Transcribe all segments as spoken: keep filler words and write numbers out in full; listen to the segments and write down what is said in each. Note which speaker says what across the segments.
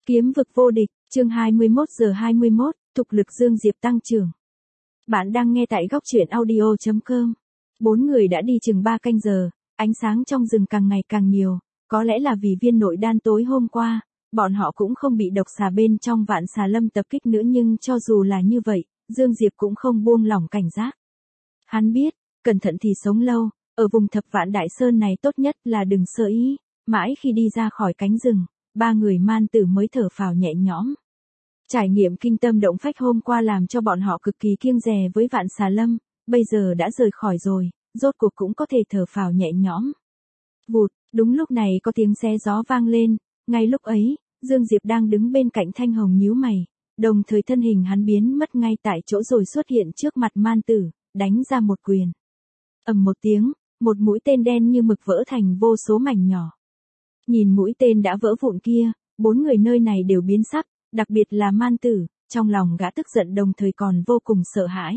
Speaker 1: Kiếm vực vô địch, chương hai mươi mốt giờ hai mươi mốt, tục lực Dương Diệp tăng trưởng. Bạn đang nghe tại góc truyện audio chấm com. Bốn người đã đi chừng ba canh giờ, ánh sáng trong rừng càng ngày càng nhiều, có lẽ là vì viên nội đan tối hôm qua, bọn họ cũng không bị độc xà bên trong Vạn Xà Lâm tập kích nữa, nhưng cho dù là như vậy, Dương Diệp cũng không buông lỏng cảnh giác. Hắn biết, cẩn thận thì sống lâu, ở vùng Thập Vạn Đại Sơn này tốt nhất là đừng sơ ý, mãi khi đi ra khỏi cánh rừng, ba người man tử mới thở phào nhẹ nhõm. Trải nghiệm kinh tâm động phách hôm qua làm cho bọn họ cực kỳ kiêng dè với Vạn Xà Lâm, bây giờ đã rời khỏi rồi, rốt cuộc cũng có thể thở phào nhẹ nhõm. Vụt, đúng lúc này có tiếng xé gió vang lên, ngay lúc ấy, Dương Diệp đang đứng bên cạnh Thanh Hồng nhíu mày, đồng thời thân hình hắn biến mất ngay tại chỗ rồi xuất hiện trước mặt man tử, đánh ra một quyền. Ầm một tiếng, một mũi tên đen như mực vỡ thành vô số mảnh nhỏ. Nhìn mũi tên đã vỡ vụn kia, bốn người nơi này đều biến sắc, đặc biệt là man tử, trong lòng gã tức giận đồng thời còn vô cùng sợ hãi.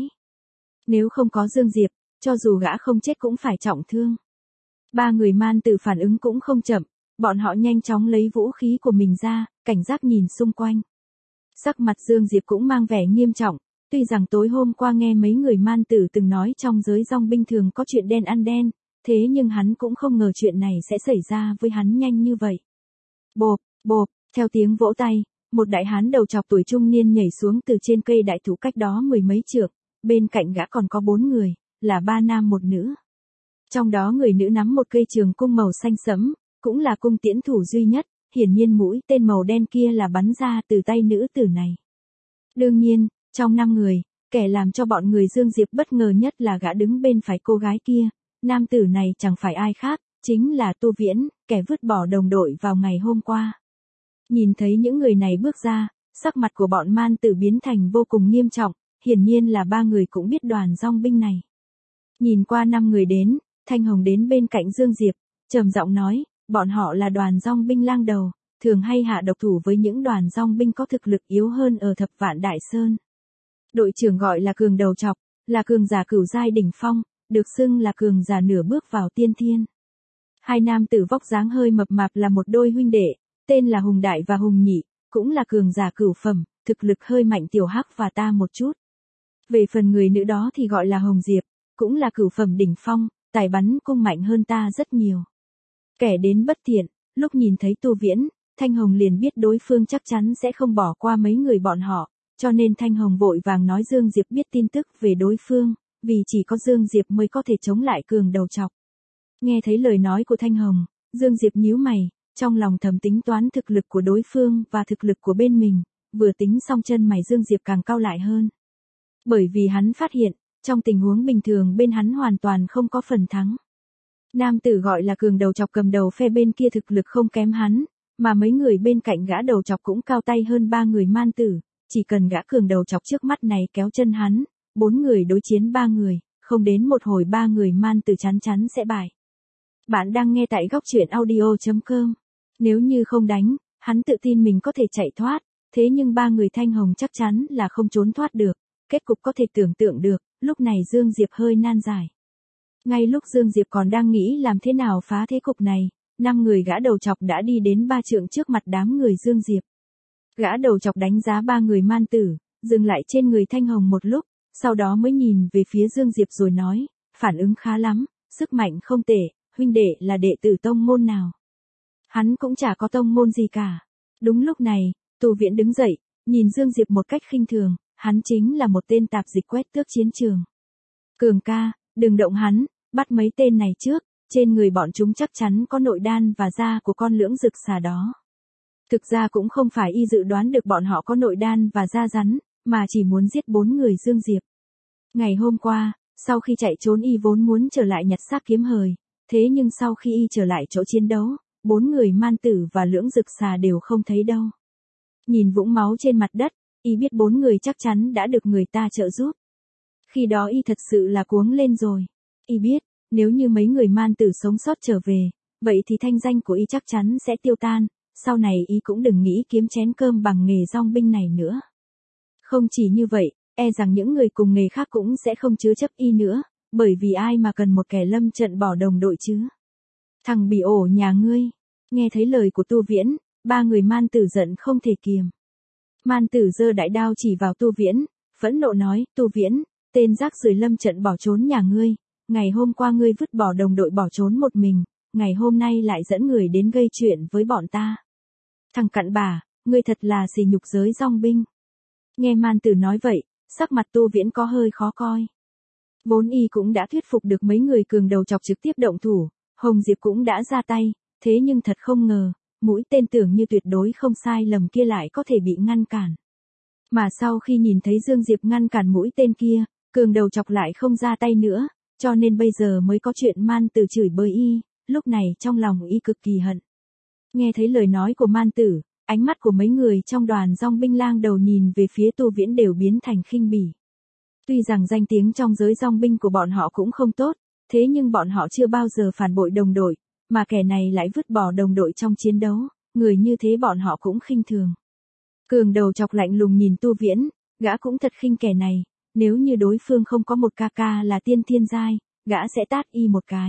Speaker 1: Nếu không có Dương Diệp, cho dù gã không chết cũng phải trọng thương. Ba người man tử phản ứng cũng không chậm, bọn họ nhanh chóng lấy vũ khí của mình ra, cảnh giác nhìn xung quanh. Sắc mặt Dương Diệp cũng mang vẻ nghiêm trọng, tuy rằng tối hôm qua nghe mấy người man tử từng nói trong giới dòng binh thường có chuyện đen ăn đen, thế nhưng hắn cũng không ngờ chuyện này sẽ xảy ra với hắn nhanh như vậy. Bộp, bộp, theo tiếng vỗ tay, một đại hán đầu trọc tuổi trung niên nhảy xuống từ trên cây đại thụ cách đó mười mấy trượng, bên cạnh gã còn có bốn người, là ba nam một nữ. Trong đó người nữ nắm một cây trường cung màu xanh sẫm, cũng là cung tiễn thủ duy nhất, hiển nhiên mũi tên màu đen kia là bắn ra từ tay nữ tử này. Đương nhiên, trong năm người, kẻ làm cho bọn người Dương Diệp bất ngờ nhất là gã đứng bên phải cô gái kia. Nam tử này chẳng phải ai khác, chính là Tu Viễn, kẻ vứt bỏ đồng đội vào ngày hôm qua. Nhìn thấy những người này bước ra, sắc mặt của bọn man tử biến thành vô cùng nghiêm trọng, hiển nhiên là ba người cũng biết đoàn dong binh này. Nhìn qua năm người đến, Thanh Hồng đến bên cạnh Dương Diệp, trầm giọng nói, bọn họ là đoàn dong binh lang đầu, thường hay hạ độc thủ với những đoàn dong binh có thực lực yếu hơn ở Thập Vạn Đại Sơn. Đội trưởng gọi là Cường Đầu Trọc, là cường giả cửu giai đỉnh phong, được xưng là cường giả nửa bước vào tiên thiên. Hai nam tử vóc dáng hơi mập mạp là một đôi huynh đệ, tên là Hùng Đại và Hùng Nhị, cũng là cường giả cửu phẩm, thực lực hơi mạnh tiểu hắc và ta một chút. Về phần người nữ đó thì gọi là Hồng Diệp, cũng là cửu phẩm đỉnh phong, tài bắn cung mạnh hơn ta rất nhiều. Kẻ đến bất thiện, lúc nhìn thấy Tu Viễn, Thanh Hồng liền biết đối phương chắc chắn sẽ không bỏ qua mấy người bọn họ, cho nên Thanh Hồng vội vàng nói Dương Diệp biết tin tức về đối phương, vì chỉ có Dương Diệp mới có thể chống lại Cường Đầu Trọc. Nghe thấy lời nói của Thanh Hồng, Dương Diệp nhíu mày, trong lòng thầm tính toán thực lực của đối phương và thực lực của bên mình, vừa tính xong chân mày Dương Diệp càng cau lại hơn. Bởi vì hắn phát hiện, trong tình huống bình thường bên hắn hoàn toàn không có phần thắng. Nam tử gọi là Cường Đầu Trọc cầm đầu phe bên kia thực lực không kém hắn, mà mấy người bên cạnh gã đầu trọc cũng cao tay hơn ba người man tử, chỉ cần gã Cường Đầu Trọc trước mắt này kéo chân hắn, bốn người đối chiến ba người, không đến một hồi ba người man tử chắn chắn sẽ bại. Bạn đang nghe tại góc truyện audio chấm com. Nếu như không đánh, hắn tự tin mình có thể chạy thoát, thế nhưng ba người Thanh Hồng chắc chắn là không trốn thoát được, kết cục có thể tưởng tượng được, lúc này Dương Diệp hơi nan giải. Ngay lúc Dương Diệp còn đang nghĩ làm thế nào phá thế cục này, năm người gã đầu trọc đã đi đến ba trượng trước mặt đám người Dương Diệp. Gã đầu trọc đánh giá ba người man tử, dừng lại trên người Thanh Hồng một lúc, sau đó mới nhìn về phía Dương Diệp rồi nói, phản ứng khá lắm, sức mạnh không tệ, huynh đệ là đệ tử tông môn nào? Hắn cũng chả có tông môn gì cả. Đúng lúc này, Tu Viễn đứng dậy, nhìn Dương Diệp một cách khinh thường, hắn chính là một tên tạp dịch quét tước chiến trường. Cường ca, đừng động hắn, bắt mấy tên này trước, trên người bọn chúng chắc chắn có nội đan và da của con lưỡng rực xà đó. Thực ra cũng không phải y dự đoán được bọn họ có nội đan và da rắn, mà chỉ muốn giết bốn người Dương Diệp. Ngày hôm qua, sau khi chạy trốn y vốn muốn trở lại nhặt xác kiếm hời, thế nhưng sau khi y trở lại chỗ chiến đấu, bốn người man tử và lưỡng rực xà đều không thấy đâu. Nhìn vũng máu trên mặt đất, y biết bốn người chắc chắn đã được người ta trợ giúp. Khi đó y thật sự là cuống lên rồi. Y biết, nếu như mấy người man tử sống sót trở về, vậy thì thanh danh của y chắc chắn sẽ tiêu tan, sau này y cũng đừng nghĩ kiếm chén cơm bằng nghề dong binh này nữa. Không chỉ như vậy, e rằng những người cùng nghề khác cũng sẽ không chứa chấp y nữa, bởi vì ai mà cần một kẻ lâm trận bỏ đồng đội chứ. Thằng bị ổ nhà ngươi, nghe thấy lời của Tu Viễn, Ba người man tử giận không thể kiềm. Man tử giơ đại đao chỉ vào Tu Viễn, phẫn nộ nói, Tu Viễn, tên rác rưởi lâm trận bỏ trốn nhà ngươi, ngày hôm qua ngươi vứt bỏ đồng đội bỏ trốn một mình, ngày hôm nay lại dẫn người đến gây chuyện với bọn ta. Thằng cặn bà, ngươi thật là sỉ nhục giới dong binh. Nghe man tử nói vậy, sắc mặt Tu Viễn có hơi khó coi. Vốn y cũng đã thuyết phục được mấy người cường đầu chọc trực tiếp động thủ, Hồng Diệp cũng đã ra tay, thế nhưng thật không ngờ, mũi tên tưởng như tuyệt đối không sai lầm kia lại có thể bị ngăn cản. Mà sau khi nhìn thấy Dương Diệp ngăn cản mũi tên kia, cường đầu chọc lại không ra tay nữa, cho nên bây giờ mới có chuyện man tử chửi bới y, lúc này trong lòng y cực kỳ hận. Nghe thấy lời nói của man tử, ánh mắt của mấy người trong đoàn dong binh lang đầu nhìn về phía Tu Viễn đều biến thành khinh bỉ. Tuy rằng danh tiếng trong giới dong binh của bọn họ cũng không tốt, thế nhưng bọn họ chưa bao giờ phản bội đồng đội, mà kẻ này lại vứt bỏ đồng đội trong chiến đấu, người như thế bọn họ cũng khinh thường. Cường đầu chọc lạnh lùng nhìn Tu Viễn, gã cũng thật khinh kẻ này, nếu như đối phương không có một ca ca là tiên thiên giai, gã sẽ tát y một cái.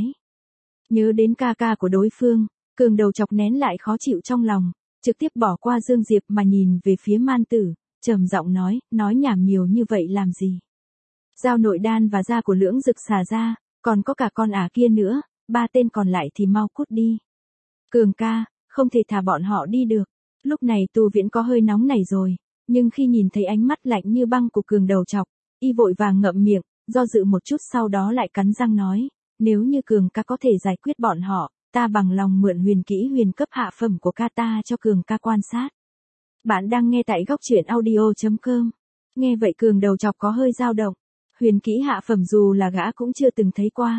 Speaker 1: Nhớ đến ca ca của đối phương, cường đầu chọc nén lại khó chịu trong lòng, trực tiếp bỏ qua Dương Diệp mà nhìn về phía man tử, trầm giọng nói, nói nhảm nhiều như vậy làm gì. Giao nội đan và da của lưỡng dực xà ra, còn có cả con ả kia nữa, ba tên còn lại thì mau cút đi. Cường ca, không thể thả bọn họ đi được. Lúc này Tu Viễn có hơi nóng nảy rồi, nhưng khi nhìn thấy ánh mắt lạnh như băng của cường đầu chọc, y vội vàng ngậm miệng, do dự một chút sau đó lại cắn răng nói, nếu như cường ca có thể giải quyết bọn họ, ta bằng lòng mượn huyền kỹ huyền cấp hạ phẩm của ca ta cho cường ca quan sát. Bạn đang nghe tại góc truyện audio chấm com. Nghe vậy cường đầu chọc có hơi dao động. Huyền kỹ hạ phẩm dù là gã cũng chưa từng thấy qua.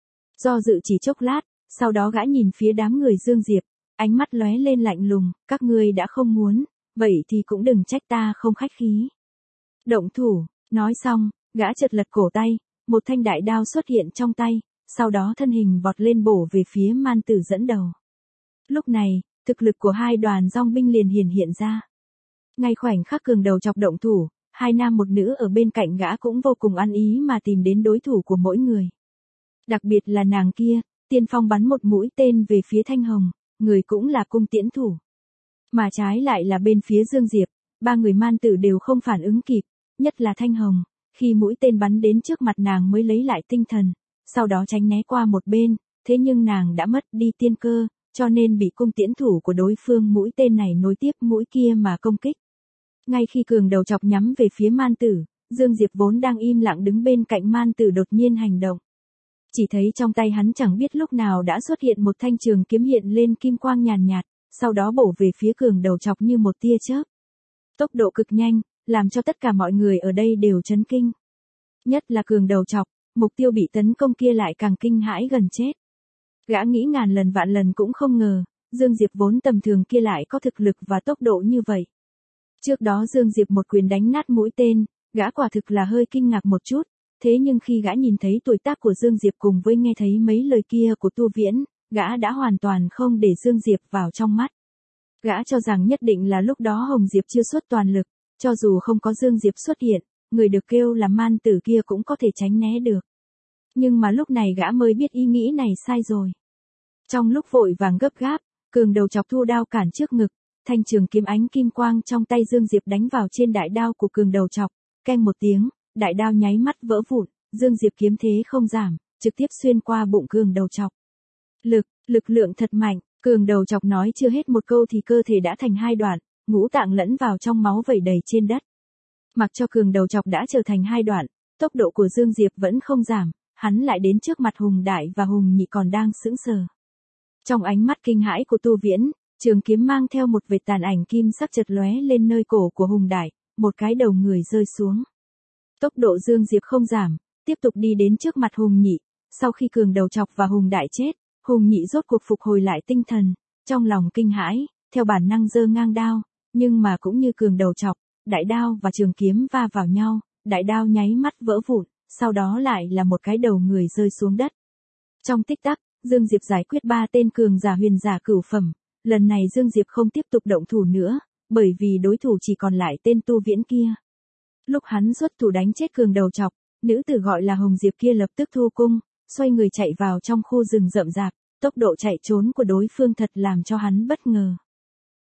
Speaker 1: Do dự chỉ chốc lát, sau đó gã nhìn phía đám người Dương Diệp, ánh mắt lóe lên lạnh lùng, các ngươi đã không muốn, vậy thì cũng đừng trách ta không khách khí. Động thủ, nói xong, gã chợt lật cổ tay, một thanh đại đao xuất hiện trong tay, sau đó thân hình vọt lên bổ về phía man tử dẫn đầu. Lúc này, thực lực của hai đoàn dong binh liền hiển hiện ra. Ngay khoảnh khắc cường đầu chọc động thủ, hai nam một nữ ở bên cạnh gã cũng vô cùng ăn ý mà tìm đến đối thủ của mỗi người. Đặc biệt là nàng kia, tiên phong bắn một mũi tên về phía Thanh Hồng, người cũng là cung tiễn thủ. Mà trái lại là bên phía Dương Diệp, ba người man tử đều không phản ứng kịp, nhất là Thanh Hồng, khi mũi tên bắn đến trước mặt nàng mới lấy lại tinh thần, sau đó tránh né qua một bên, thế nhưng nàng đã mất đi tiên cơ, cho nên bị cung tiễn thủ của đối phương mũi tên này nối tiếp mũi kia mà công kích. Ngay khi cường đầu chọc nhắm về phía man tử, Dương Diệp vốn đang im lặng đứng bên cạnh man tử đột nhiên hành động. Chỉ thấy trong tay hắn chẳng biết lúc nào đã xuất hiện một thanh trường kiếm hiện lên kim quang nhàn nhạt, sau đó bổ về phía cường đầu chọc như một tia chớp. Tốc độ cực nhanh, làm cho tất cả mọi người ở đây đều chấn kinh. Nhất là cường đầu chọc, mục tiêu bị tấn công kia lại càng kinh hãi gần chết. Gã nghĩ ngàn lần vạn lần cũng không ngờ, Dương Diệp vốn tầm thường kia lại có thực lực và tốc độ như vậy. Trước đó Dương Diệp một quyền đánh nát mũi tên, gã quả thực là hơi kinh ngạc một chút, thế nhưng khi gã nhìn thấy tuổi tác của Dương Diệp cùng với nghe thấy mấy lời kia của Tu Viễn, gã đã hoàn toàn không để Dương Diệp vào trong mắt. Gã cho rằng nhất định là lúc đó Hồng Diệp chưa xuất toàn lực, cho dù không có Dương Diệp xuất hiện, người được kêu là man tử kia cũng có thể tránh né được. Nhưng mà lúc này gã mới biết ý nghĩ này sai rồi. Trong lúc vội vàng gấp gáp, cường đầu chọc thu đao cản trước ngực, thanh trường kiếm ánh kim quang trong tay Dương Diệp đánh vào trên đại đao của cường đầu chọc, keng một tiếng, đại đao nháy mắt vỡ vụn, Dương Diệp kiếm thế không giảm, trực tiếp xuyên qua bụng cường đầu chọc. Lực, lực lượng thật mạnh, cường đầu chọc nói chưa hết một câu thì cơ thể đã thành hai đoạn, ngũ tạng lẫn vào trong máu vẩy đầy trên đất. Mặc cho cường đầu chọc đã trở thành hai đoạn, tốc độ của Dương Diệp vẫn không giảm, hắn lại đến trước mặt Hùng Đại và Hùng Nhị còn đang sững sờ. Trong ánh mắt kinh hãi của Tu Viễn, trường kiếm mang theo một vệt tàn ảnh kim sắc chợt lóe lên nơi cổ của Hùng Đại, một cái đầu người rơi xuống. Tốc độ Dương Diệp không giảm, tiếp tục đi đến trước mặt Hùng Nhị, sau khi cường đầu chọc và Hùng Đại chết, Hùng Nhị rốt cuộc phục hồi lại tinh thần, trong lòng kinh hãi, theo bản năng giơ ngang đao, nhưng mà cũng như cường đầu chọc, đại đao và trường kiếm va vào nhau, đại đao nháy mắt vỡ vụn, sau đó lại là một cái đầu người rơi xuống đất. Trong tích tắc, Dương Diệp giải quyết ba tên cường giả huyền giả cửu phẩm, lần này Dương Diệp không tiếp tục động thủ nữa, bởi vì đối thủ chỉ còn lại tên Tu Viễn kia. Lúc hắn xuất thủ đánh chết cường đầu chọc, nữ tử gọi là Hồng Diệp kia lập tức thu cung, xoay người chạy vào trong khu rừng rậm rạp, tốc độ chạy trốn của đối phương thật làm cho hắn bất ngờ.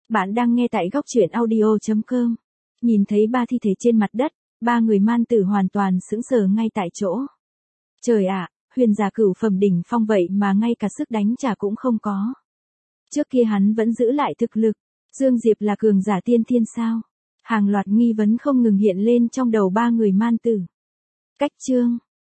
Speaker 1: Bạn đang nghe tại góc truyện audio chấm com. Nhìn thấy ba thi thể trên mặt đất, ba người man tử hoàn toàn sững sờ ngay tại chỗ. Trời ạ, huyền giả cửu phẩm đỉnh phong vậy mà ngay cả sức đánh trả cũng không có. Trước kia hắn vẫn giữ lại thực lực, Dương Diệp là cường giả tiên thiên sao? Hàng loạt nghi vấn không ngừng hiện lên trong đầu ba người man tử. Cách chương